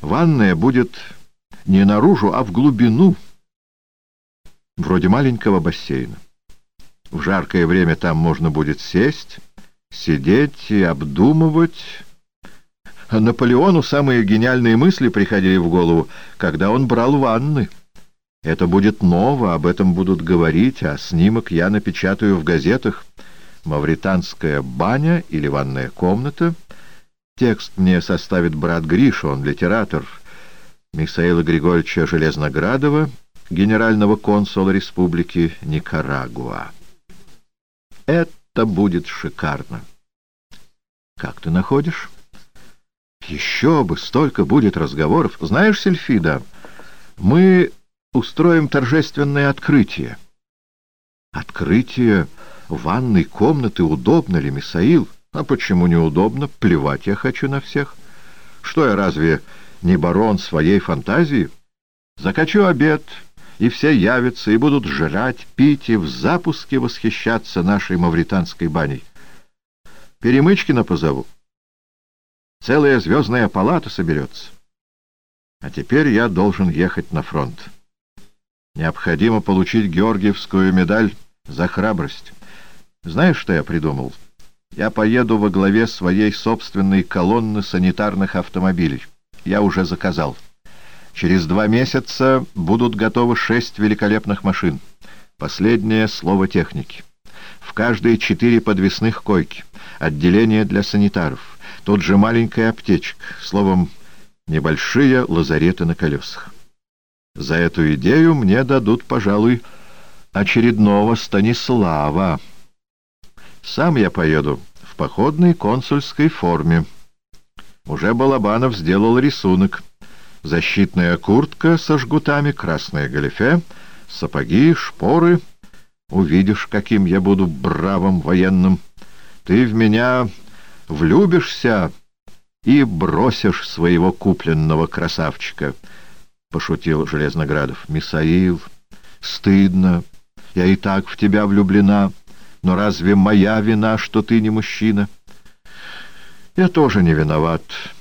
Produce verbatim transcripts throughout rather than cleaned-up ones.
Ванная будет не наружу, а в глубину, вроде маленького бассейна. В жаркое время там можно будет сесть, сидеть и обдумывать. Наполеону самые гениальные мысли приходили в голову, когда он брал ванны. Это будет ново, об этом будут говорить, а снимок я напечатаю в газетах. «Мавританская баня» или «Ванная комната». Текст мне составит брат Гриша, он литератор, Михаила Григорьевича Железноградова, генерального консула республики Никарагуа. Это будет шикарно. Как ты находишь? Еще бы, столько будет разговоров. Знаешь, Сильфида, мы устроим торжественное открытие. Открытие ванной комнаты удобно ли, Михаил? А почему неудобно? Плевать я хочу на всех. Что я, разве не барон своей фантазии? Закачу обед, и все явятся, и будут жрать, пить и в запуске восхищаться нашей мавританской баней. Перемычкина позову. Целая звездная палата соберется. А теперь я должен ехать на фронт. Необходимо получить Георгиевскую медаль за храбрость. Знаешь, что я придумал? Я поеду во главе своей собственной колонны санитарных автомобилей. Я уже заказал. Через два месяца будут готовы шесть великолепных машин. Последнее слово техники. В каждой четыре подвесных койки, отделение для санитаров, тут же маленькая аптечка, словом, небольшие лазареты на колесах. За эту идею мне дадут, пожалуй, очередного Станислава. Сам я поеду в походной консульской форме. Уже Балабанов сделал рисунок. Защитная куртка со жгутами, красное галифе, сапоги, шпоры. Увидишь, каким я буду бравым военным. Ты в меня влюбишься и бросишь своего купленного красавчика, — пошутил Железноградов. — Михаил, стыдно. Я и так в тебя влюблена. Но разве моя вина, что ты не мужчина? Я тоже не виноват.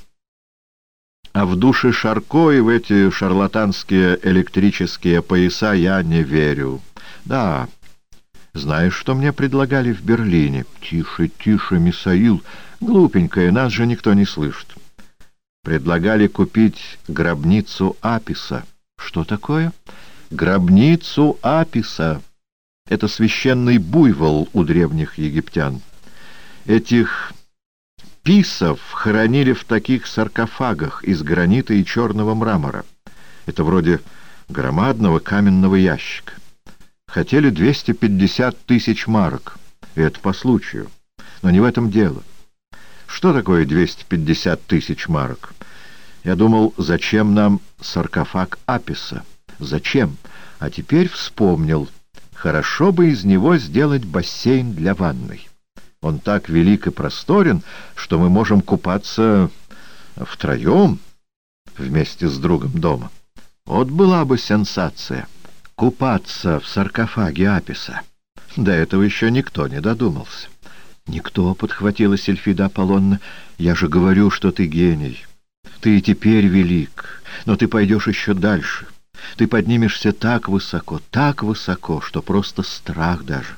А в души Шарко и в эти шарлатанские электрические пояса я не верю. Да, знаешь, что мне предлагали в Берлине? Тише, тише, Михаил. Глупенькая, нас же никто не слышит. Предлагали купить гробницу Аписа. Что такое? Гробницу Аписа. Это священный буйвол у древних египтян. Этих писов хоронили в таких саркофагах из гранита и черного мрамора. Это вроде громадного каменного ящика. Хотели двести пятьдесят тысяч марок. И это по случаю. Но не в этом дело. Что такое двести пятьдесят тысяч марок? Я думал, зачем нам саркофаг Аписа? Зачем? А теперь вспомнил. Хорошо бы из него сделать бассейн для ванной. Он так велик и просторен, что мы можем купаться втроем вместе с другом дома. Вот была бы сенсация — купаться в саркофаге Аписа. До этого еще никто не додумался. «Никто», — подхватила Сильфида Аполлонна, — «я же говорю, что ты гений. Ты и теперь велик, но ты пойдешь еще дальше. Ты поднимешься так высоко, так высоко, что просто страх даже».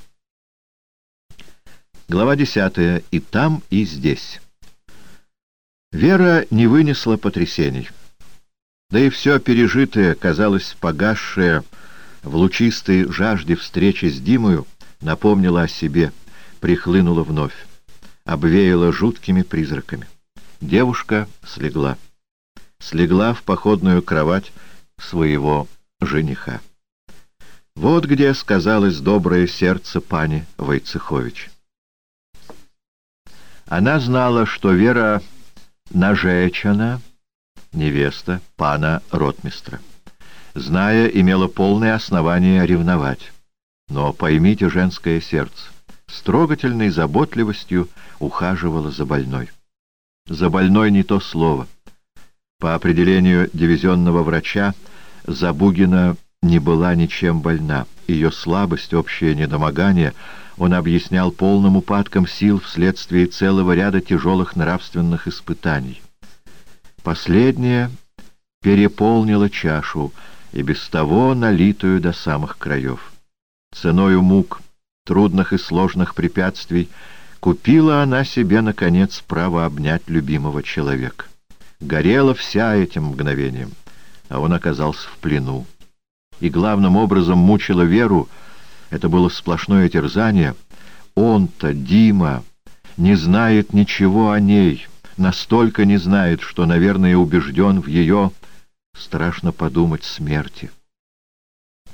Глава десятая. И там, и здесь. Вера не вынесла потрясений. Да и все пережитое, казалось, погасшее в лучистой жажде встречи с Димою, напомнило о себе, прихлынуло вновь, обвеяло жуткими призраками. Девушка слегла. Слегла в походную кровать своего жениха. Вот где сказалось доброе сердце пани Войцехович. Она знала, что Вера Нажечана, невеста пана ротмистра. Зная, имела полное основание ревновать. Но поймите женское сердце, с трогательной заботливостью ухаживала за больной. За больной не то слово. По определению дивизионного врача, Забугина не была ничем больна. Ее слабость, общее недомогание он объяснял полным упадком сил вследствие целого ряда тяжелых нравственных испытаний. Последнее переполнила чашу, и без того налитую до самых краев. Ценою мук, трудных и сложных препятствий, купила она себе, наконец, право обнять любимого человека. Горела вся этим мгновением, а он оказался в плену. И главным образом мучила Веру, это было сплошное терзание, он-то, Дима, не знает ничего о ней, настолько не знает, что, наверное, убежден в ее, страшно подумать, смерти.